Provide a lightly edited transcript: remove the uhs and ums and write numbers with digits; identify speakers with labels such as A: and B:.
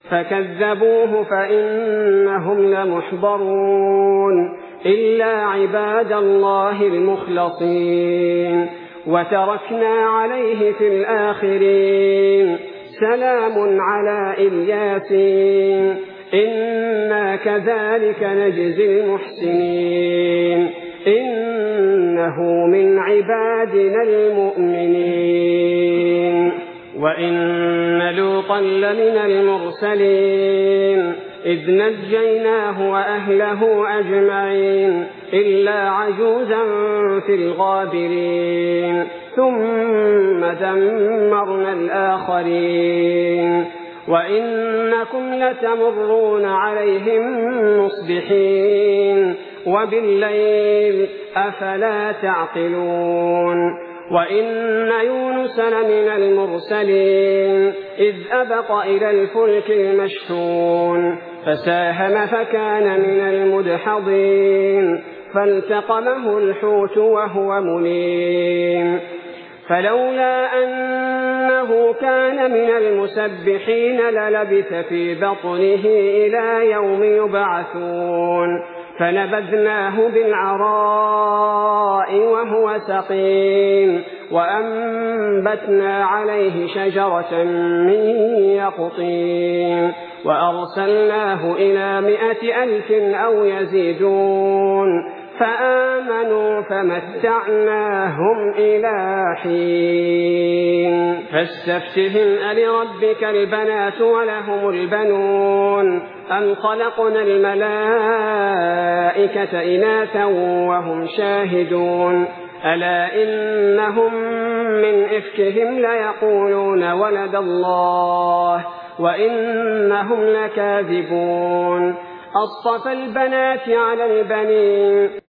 A: فكذبوه فإنهم لمحضرون إلا عباد الله المخلصين وتركنا عليه في الآخرين سلام على الياسين إنا كذلك نجزي المحسنين إنه من عبادنا المؤمنين وإن لوطا لمن المرسلين إذ نجيناه وأهله أجمعين إلا عجوزا في الغابرين ثم دمرنا الآخرين وإنكم لتمرون عليهم مصبحين وبالليل أفلا تعقلون وإن يونس لمن المرسلين إذ أبق إلى الفلك المشحون فساهم فكان من المدحضين فالتقمه الحوت وهو مليم فلولا أنه كان من المسبحين للبث في بطنه إلى يوم يبعثون فنبذناه بالعراء وهو سقيم وأنبتنا عليه شجرة من يقطين وأرسلناه إلى 100,000 أو يزيدون فآمنوا فمتعناهم إلى حين فاستفتهم ألربك البنات ولهم البنون أم خلقنا الملائكة إناثا وهم شاهدون ألا إنهم من إفكهم ليقولون ولد الله وإنهم لكاذبون أصطفى البنات على البنين